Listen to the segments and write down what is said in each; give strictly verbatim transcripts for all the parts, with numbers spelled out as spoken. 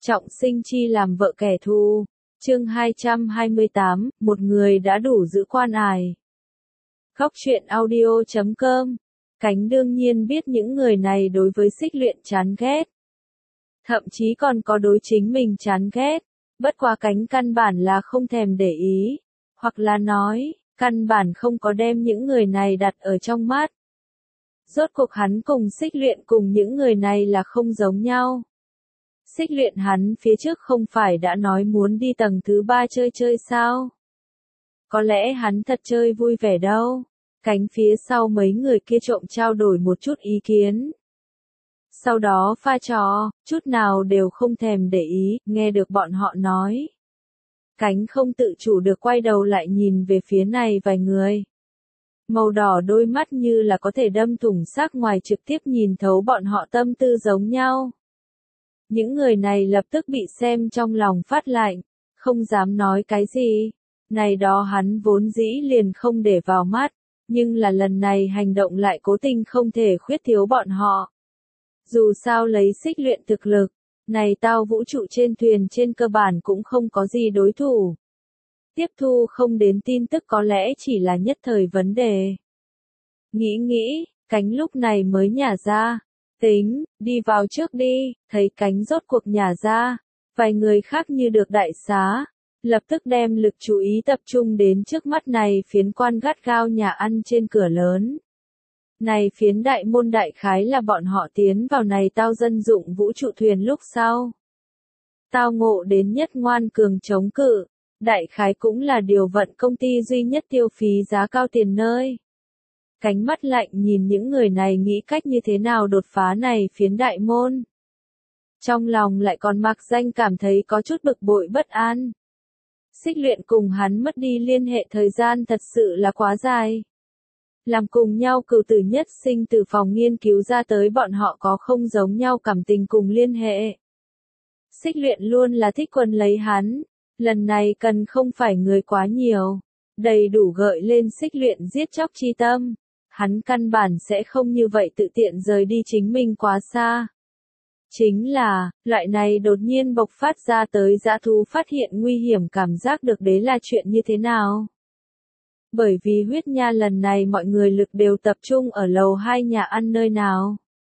Trọng sinh chi làm vợ kẻ thù. Chương hai trăm hai mươi tám, một người đã đủ giữ quan ải. Góc truyện audio chấm com. Cánh đương nhiên biết những người này đối với Xích Luyện chán ghét. Thậm chí còn có đối chính mình chán ghét. Bất quá Cánh căn bản là không thèm để ý. Hoặc là nói, căn bản không có đem những người này đặt ở trong mắt. Rốt cuộc hắn cùng Xích Luyện cùng những người này là không giống nhau. Xích Luyện hắn phía trước không phải đã nói muốn đi tầng thứ ba chơi chơi sao? Có lẽ hắn thật chơi vui vẻ đâu. Cánh phía sau mấy người kia trộm trao đổi một chút ý kiến. Sau đó pha trò, chút nào đều không thèm để ý, nghe được bọn họ nói. Cánh không tự chủ được quay đầu lại nhìn về phía này vài người. Màu đỏ đôi mắt như là có thể đâm thủng xác ngoài trực tiếp nhìn thấu bọn họ tâm tư giống nhau. Những người này lập tức bị xem trong lòng phát lạnh, không dám nói cái gì. Này đó hắn vốn dĩ liền không để vào mắt, nhưng là lần này hành động lại cố tình không thể khuyết thiếu bọn họ. Dù sao lấy Xích Luyện thực lực, này tao vũ trụ trên thuyền trên cơ bản cũng không có gì đối thủ. Tiếp thu không đến tin tức có lẽ chỉ là nhất thời vấn đề. Nghĩ nghĩ, Cánh lúc này mới nhả ra. Tính, đi vào trước đi, thấy Cánh rốt cuộc nhả ra. Vài người khác như được đại xá. Lập tức đem lực chú ý tập trung đến trước mắt này phiến quan gắt gao nhà ăn trên cửa lớn. Này phiến đại môn đại khái là bọn họ tiến vào này tao dân dụng vũ trụ thuyền lúc sau. Tao ngộ đến nhất ngoan cường chống cự. Đại khái cũng là điều vận công ty duy nhất tiêu phí giá cao tiền nơi. Cánh mắt lạnh nhìn những người này nghĩ cách như thế nào đột phá này phiến đại môn. Trong lòng lại còn mặc danh cảm thấy có chút bực bội bất an. Xích Luyện cùng hắn mất đi liên hệ thời gian thật sự là quá dài. Làm cùng nhau cửu tử nhất sinh từ phòng nghiên cứu ra tới bọn họ có không giống nhau cảm tình cùng liên hệ. Xích Luyện luôn là thích quần lấy hắn. Lần này cần không phải người quá nhiều, đầy đủ gợi lên Xích Luyện giết chóc chi tâm, hắn căn bản sẽ không như vậy tự tiện rời đi chính mình quá xa. Chính là, loại này đột nhiên bộc phát ra tới dã thú phát hiện nguy hiểm cảm giác được đấy là chuyện như thế nào? Bởi vì huyết nha lần này mọi người lực đều tập trung ở lầu hai nhà ăn nơi nào.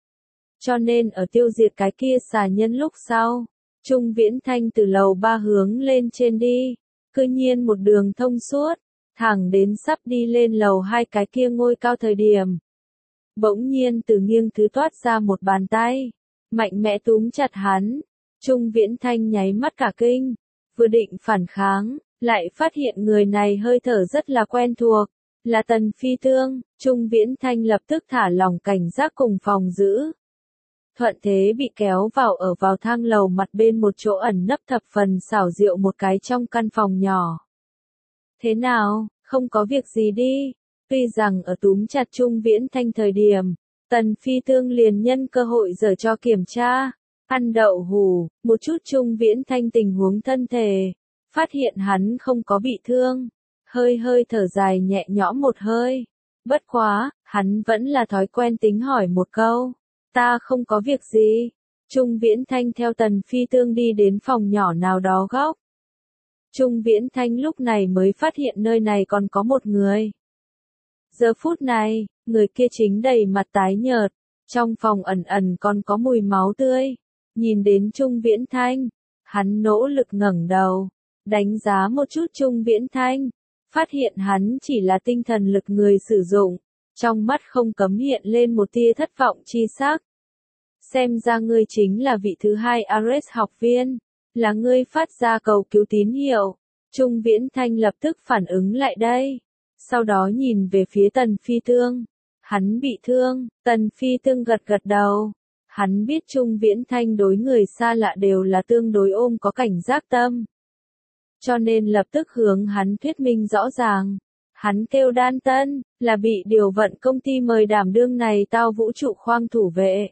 Cho nên ở tiêu diệt cái kia xà nhân lúc sau. Trung Viễn Thanh từ lầu ba hướng lên trên đi, cư nhiên một đường thông suốt, thẳng đến sắp đi lên lầu hai cái kia ngôi cao thời điểm. Bỗng nhiên từ nghiêng thứ toát ra một bàn tay, mạnh mẽ túm chặt hắn, Trung Viễn Thanh nháy mắt cả kinh, vừa định phản kháng, lại phát hiện người này hơi thở rất là quen thuộc, là Tần Phi Tương, Trung Viễn Thanh lập tức thả lỏng cảnh giác cùng phòng giữ. Thuận thế bị kéo vào ở vào thang lầu mặt bên một chỗ ẩn nấp thập phần xảo diệu một cái trong căn phòng nhỏ. Thế nào, không có việc gì đi. Tuy rằng ở túm chặt Trung Viễn Thanh thời điểm, Tần Phi Tương liền nhân cơ hội giở cho kiểm tra, ăn đậu hủ, một chút Trung Viễn Thanh tình huống thân thể, phát hiện hắn không có bị thương, hơi hơi thở dài nhẹ nhõm một hơi. Bất quá, hắn vẫn là thói quen tính hỏi một câu. Ta không có việc gì. Trung Viễn Thanh theo Tần Phi Tương đi đến phòng nhỏ nào đó góc. Trung Viễn Thanh lúc này mới phát hiện nơi này còn có một người. Giờ phút này, người kia chính đầy mặt tái nhợt, trong phòng ẩn ẩn còn có mùi máu tươi. Nhìn đến Trung Viễn Thanh, hắn nỗ lực ngẩng đầu, đánh giá một chút Trung Viễn Thanh, phát hiện hắn chỉ là tinh thần lực người sử dụng. Trong mắt không cấm hiện lên một tia thất vọng chi sắc. Xem ra ngươi chính là vị thứ hai Ares học viên, là ngươi phát ra cầu cứu tín hiệu. Trung Viễn Thanh lập tức phản ứng lại đây. Sau đó nhìn về phía Tần Phi Tương. Hắn bị thương, Tần Phi Tương gật gật đầu. Hắn biết Trung Viễn Thanh đối người xa lạ đều là tương đối ôm có cảnh giác tâm. Cho nên lập tức hướng hắn thuyết minh rõ ràng. Hắn kêu Đan Tân, là bị điều vận công ty mời đảm đương này tao vũ trụ khoang thủ vệ.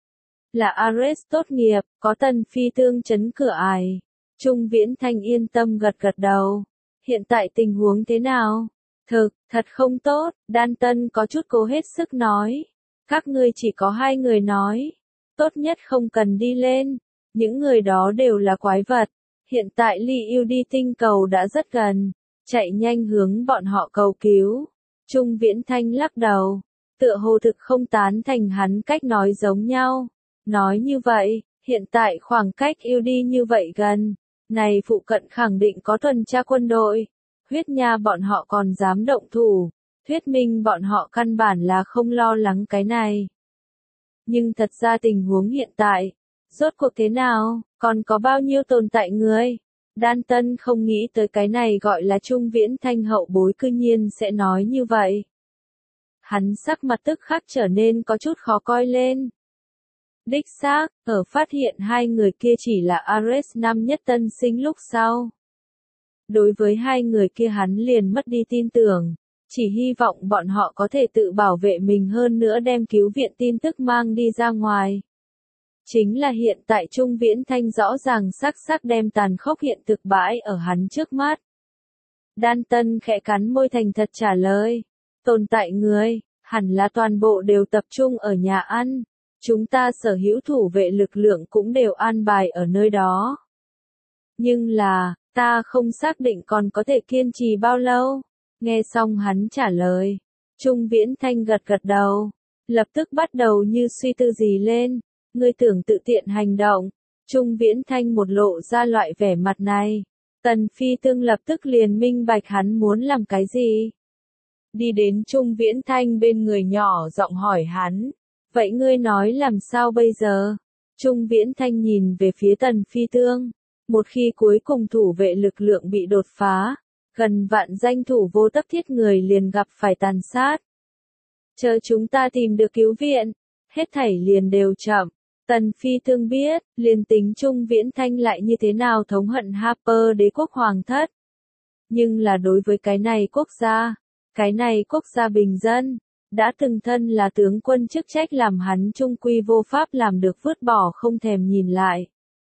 Là Ares tốt nghiệp, có Tần Phi Tương chấn cửa ải. Trung Viễn Thanh yên tâm gật gật đầu. Hiện tại tình huống thế nào? Thực, thật không tốt, Đan Tân có chút cố hết sức nói. Các ngươi chỉ có hai người nói. Tốt nhất không cần đi lên. Những người đó đều là quái vật. Hiện tại Ly Yêu đi tinh cầu đã rất gần. Chạy nhanh hướng bọn họ cầu cứu. Trung Viễn Thanh lắc đầu. Tựa hồ thực không tán thành hắn cách nói giống nhau. Nói như vậy, hiện tại khoảng cách Yêu đi như vậy gần. Này phụ cận khẳng định có tuần tra quân đội. Huyết Nha bọn họ còn dám động thủ. Thuyết minh bọn họ căn bản là không lo lắng cái này. Nhưng thật ra tình huống hiện tại, rốt cuộc thế nào, còn có bao nhiêu tồn tại người? Đan Tân không nghĩ tới cái này gọi là Trung Viễn Thanh hậu bối cư nhiên sẽ nói như vậy. Hắn sắc mặt tức khắc trở nên có chút khó coi lên. Đích xác, ở phát hiện hai người kia chỉ là Ares năm nhất tân sinh lúc sau. Đối với hai người kia hắn liền mất đi tin tưởng. Chỉ hy vọng bọn họ có thể tự bảo vệ mình hơn nữa đem cứu viện tin tức mang đi ra ngoài. Chính là hiện tại Trung Viễn Thanh rõ ràng sắc sắc đem tàn khốc hiện thực bãi ở hắn trước mắt. Đan Tân khẽ cắn môi thành thật trả lời. Tồn tại người, hẳn là toàn bộ đều tập trung ở nhà ăn. Chúng ta sở hữu thủ vệ lực lượng cũng đều an bài ở nơi đó. Nhưng là, ta không xác định còn có thể kiên trì bao lâu. Nghe xong hắn trả lời. Trung Viễn Thanh gật gật đầu. Lập tức bắt đầu như suy tư gì lên. Ngươi tưởng tự tiện hành động. Trung Viễn Thanh một lộ ra loại vẻ mặt này. Tần Phi Tương lập tức liền minh bạch hắn muốn làm cái gì. Đi đến Trung Viễn Thanh bên người nhỏ giọng hỏi hắn. Vậy ngươi nói làm sao bây giờ? Trung Viễn Thanh nhìn về phía Tần Phi Tương. Một khi cuối cùng thủ vệ lực lượng bị đột phá, gần vạn danh thủ vô tấp thiết người liền gặp phải tàn sát. Chờ chúng ta tìm được cứu viện, hết thảy liền đều chậm. Tần Phi Tương biết, liền tính Trung Viễn Thanh lại như thế nào thống hận Harper đế quốc hoàng thất. Nhưng là đối với cái này quốc gia, cái này quốc gia bình dân, đã từng thân là tướng quân chức trách làm hắn trung quy vô pháp làm được vứt bỏ không thèm nhìn lại.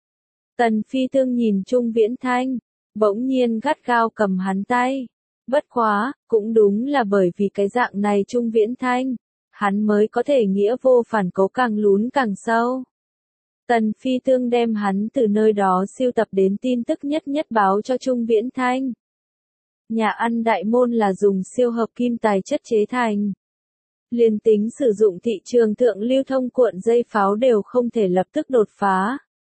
Tần Phi Tương nhìn Trung Viễn Thanh, bỗng nhiên gắt gao cầm hắn tay. Bất quá, cũng đúng là bởi vì cái dạng này Trung Viễn Thanh, hắn mới có thể nghĩa vô phản cố càng lún càng sâu. Tần Phi Tương đem hắn từ nơi đó siêu tập đến tin tức nhất nhất báo cho Trung Viễn Thanh. Nhà ăn đại môn là dùng siêu hợp kim tài chất chế thành. Liên tính sử dụng thị trường thượng lưu thông cuộn dây pháo đều không thể lập tức đột phá.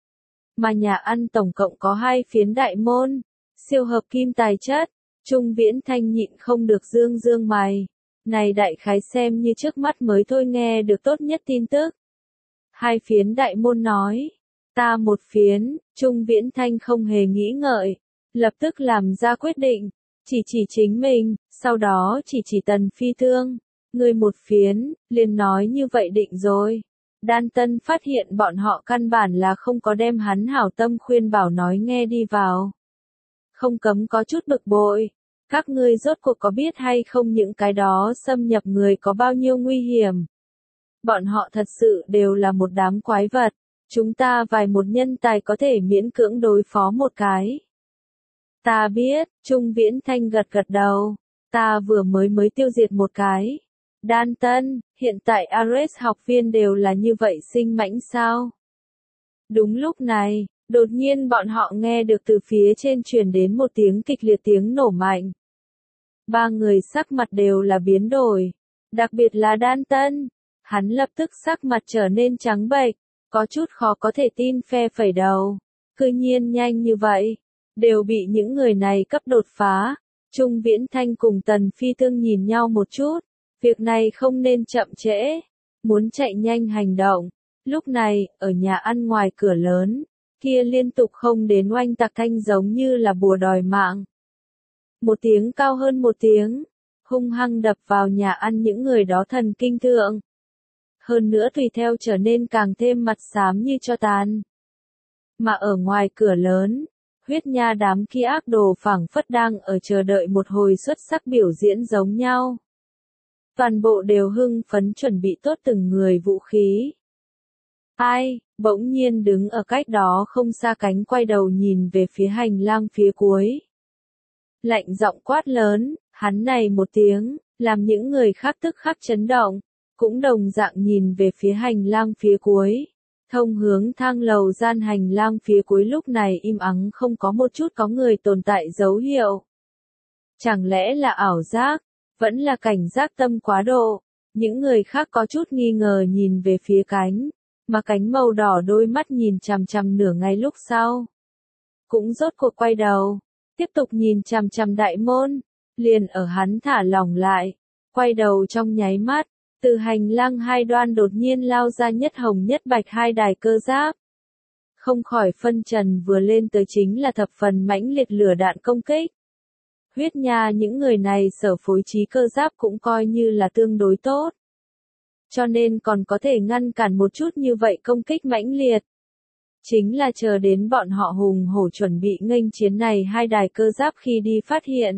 Mà nhà ăn tổng cộng có hai phiến đại môn, siêu hợp kim tài chất. Trung Viễn Thanh nhịn không được dương dương mày. Này đại khái xem như trước mắt mới thôi nghe được tốt nhất tin tức. Hai phiến đại môn nói, ta một phiến. Trung Viễn Thanh không hề nghĩ ngợi, lập tức làm ra quyết định, chỉ chỉ chính mình, sau đó chỉ chỉ Tần Phi Tương. Người một phiến, liền nói như vậy định rồi. Đan Tân phát hiện bọn họ căn bản là không có đem hắn hảo tâm khuyên bảo nói nghe đi vào. Không cấm có chút bực bội. Các ngươi rốt cuộc có biết hay không những cái đó xâm nhập người có bao nhiêu nguy hiểm. Bọn họ thật sự đều là một đám quái vật. Chúng ta vài một nhân tài có thể miễn cưỡng đối phó một cái. Ta biết, Trung Viễn Thanh gật gật đầu. Ta vừa mới mới tiêu diệt một cái. Đan Tân, hiện tại Ares học viên đều là như vậy sinh mãnh sao? Đúng lúc này, đột nhiên bọn họ nghe được từ phía trên truyền đến một tiếng kịch liệt tiếng nổ mạnh. Ba người sắc mặt đều là biến đổi, đặc biệt là Đan Tân. Hắn lập tức sắc mặt trở nên trắng bệch, có chút khó có thể tin phe phẩy đầu. Cư nhiên nhanh như vậy, đều bị những người này cấp đột phá. Trung Viễn Thanh cùng Tần Phi Tương nhìn nhau một chút. Việc này không nên chậm trễ, muốn chạy nhanh hành động. Lúc này, ở nhà ăn ngoài cửa lớn, kia liên tục không đến oanh tạc thanh giống như là bùa đòi mạng. Một tiếng cao hơn một tiếng, hung hăng đập vào nhà ăn những người đó thần kinh thượng. Hơn nữa tùy theo trở nên càng thêm mặt xám như cho tàn. Mà ở ngoài cửa lớn, Huyết Nha đám kia ác đồ phảng phất đang ở chờ đợi một hồi xuất sắc biểu diễn giống nhau. Toàn bộ đều hưng phấn chuẩn bị tốt từng người vũ khí. Ai, bỗng nhiên đứng ở cách đó không xa cánh quay đầu nhìn về phía hành lang phía cuối. Lạnh giọng quát lớn, hắn này một tiếng, làm những người khác tức khắc chấn động, cũng đồng dạng nhìn về phía hành lang phía cuối. Thông hướng thang lầu gian hành lang phía cuối lúc này im ắng không có một chút có người tồn tại dấu hiệu. Chẳng lẽ là ảo giác, vẫn là cảnh giác tâm quá độ, những người khác có chút nghi ngờ nhìn về phía cánh, mà cánh màu đỏ đôi mắt nhìn chằm chằm nửa ngày lúc sau. Cũng rốt cuộc quay đầu, tiếp tục nhìn chằm chằm đại môn, liền ở hắn thả lỏng lại, quay đầu trong nháy mắt, từ hành lang hai đoan đột nhiên lao ra nhất hồng nhất bạch hai đài cơ giáp. Không khỏi phân trần vừa lên tới chính là thập phần mãnh liệt lửa đạn công kích. Huyết Nha những người này sở phối trí cơ giáp cũng coi như là tương đối tốt. Cho nên còn có thể ngăn cản một chút như vậy công kích mãnh liệt. Chính là chờ đến bọn họ hùng hổ chuẩn bị nghênh chiến này hai đài cơ giáp khi đi phát hiện.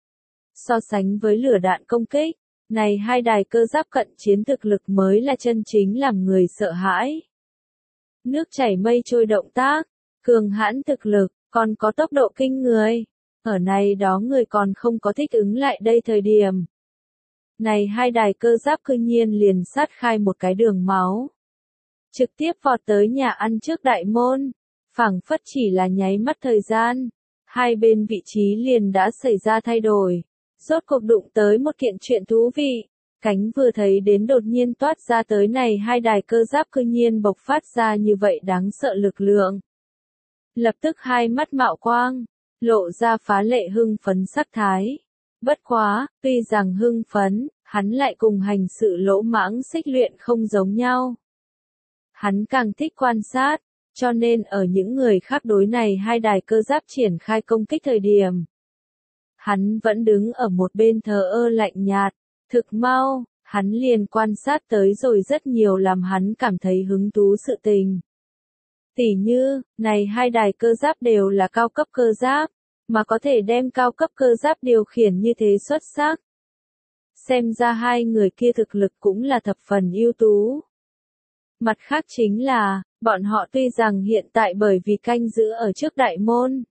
So sánh với lửa đạn công kích, này hai đài cơ giáp cận chiến thực lực mới là chân chính làm người sợ hãi. Nước chảy mây trôi động tác, cường hãn thực lực, còn có tốc độ kinh người. Ở này đó người còn không có thích ứng lại đây thời điểm. Này hai đài cơ giáp cư nhiên liền sát khai một cái đường máu. Trực tiếp vọt tới nhà ăn trước đại môn. Phảng phất chỉ là nháy mắt thời gian. Hai bên vị trí liền đã xảy ra thay đổi. Rốt cuộc đụng tới một kiện chuyện thú vị. Cánh vừa thấy đến đột nhiên toát ra tới này hai đài cơ giáp cư nhiên bộc phát ra như vậy đáng sợ lực lượng. Lập tức hai mắt mạo quang, lộ ra phá lệ hưng phấn sắc thái. Bất quá, tuy rằng hưng phấn, hắn lại cùng hành sự lỗ mãng xích luyện không giống nhau. Hắn càng thích quan sát, cho nên ở những người khác đối này hai đài cơ giáp triển khai công kích thời điểm. Hắn vẫn đứng ở một bên thờ ơ lạnh nhạt, thực mau, hắn liền quan sát tới rồi rất nhiều làm hắn cảm thấy hứng thú sự tình. Tỉ như, này hai đài cơ giáp đều là cao cấp cơ giáp, mà có thể đem cao cấp cơ giáp điều khiển như thế xuất sắc. Xem ra hai người kia thực lực cũng là thập phần ưu tú. Mặt khác chính là, bọn họ tuy rằng hiện tại bởi vì canh giữ ở trước đại môn,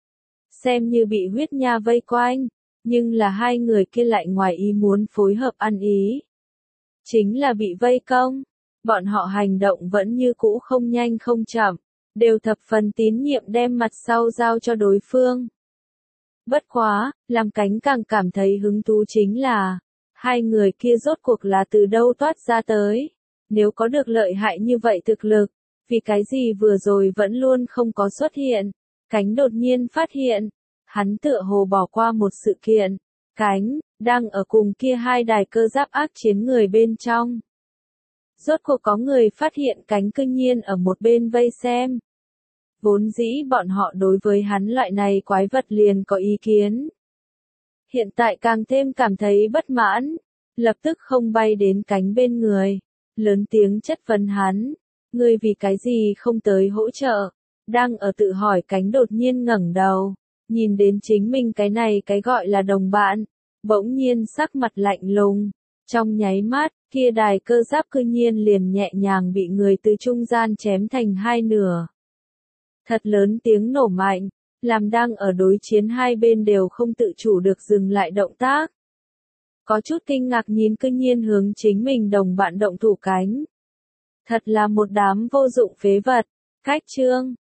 xem như bị huyết nha vây quanh, nhưng là hai người kia lại ngoài ý muốn phối hợp ăn ý. Chính là bị vây công, bọn họ hành động vẫn như cũ không nhanh không chậm, đều thập phần tín nhiệm đem mặt sau giao cho đối phương. Bất quá, làm cánh càng cảm thấy hứng thú chính là, hai người kia rốt cuộc là từ đâu toát ra tới, nếu có được lợi hại như vậy thực lực, vì cái gì vừa rồi vẫn luôn không có xuất hiện, cánh đột nhiên phát hiện, hắn tựa hồ bỏ qua một sự kiện, cánh, đang ở cùng kia hai đài cơ giáp ác chiến người bên trong. Rốt cuộc có người phát hiện cánh cư nhiên ở một bên vây xem. Vốn dĩ bọn họ đối với hắn loại này quái vật liền có ý kiến. Hiện tại càng thêm cảm thấy bất mãn, lập tức không bay đến cánh bên người, lớn tiếng chất vấn hắn, ngươi vì cái gì không tới hỗ trợ, đang ở tự hỏi cánh đột nhiên ngẩng đầu, nhìn đến chính mình cái này cái gọi là đồng bạn, bỗng nhiên sắc mặt lạnh lùng, trong nháy mắt, kia đài cơ giáp cư nhiên liền nhẹ nhàng bị người từ trung gian chém thành hai nửa. Thật lớn tiếng nổ mạnh, làm đang ở đối chiến hai bên đều không tự chủ được dừng lại động tác. Có chút kinh ngạc nhìn cư nhiên hướng chính mình đồng bạn động thủ cánh. Thật là một đám vô dụng phế vật, cách chương.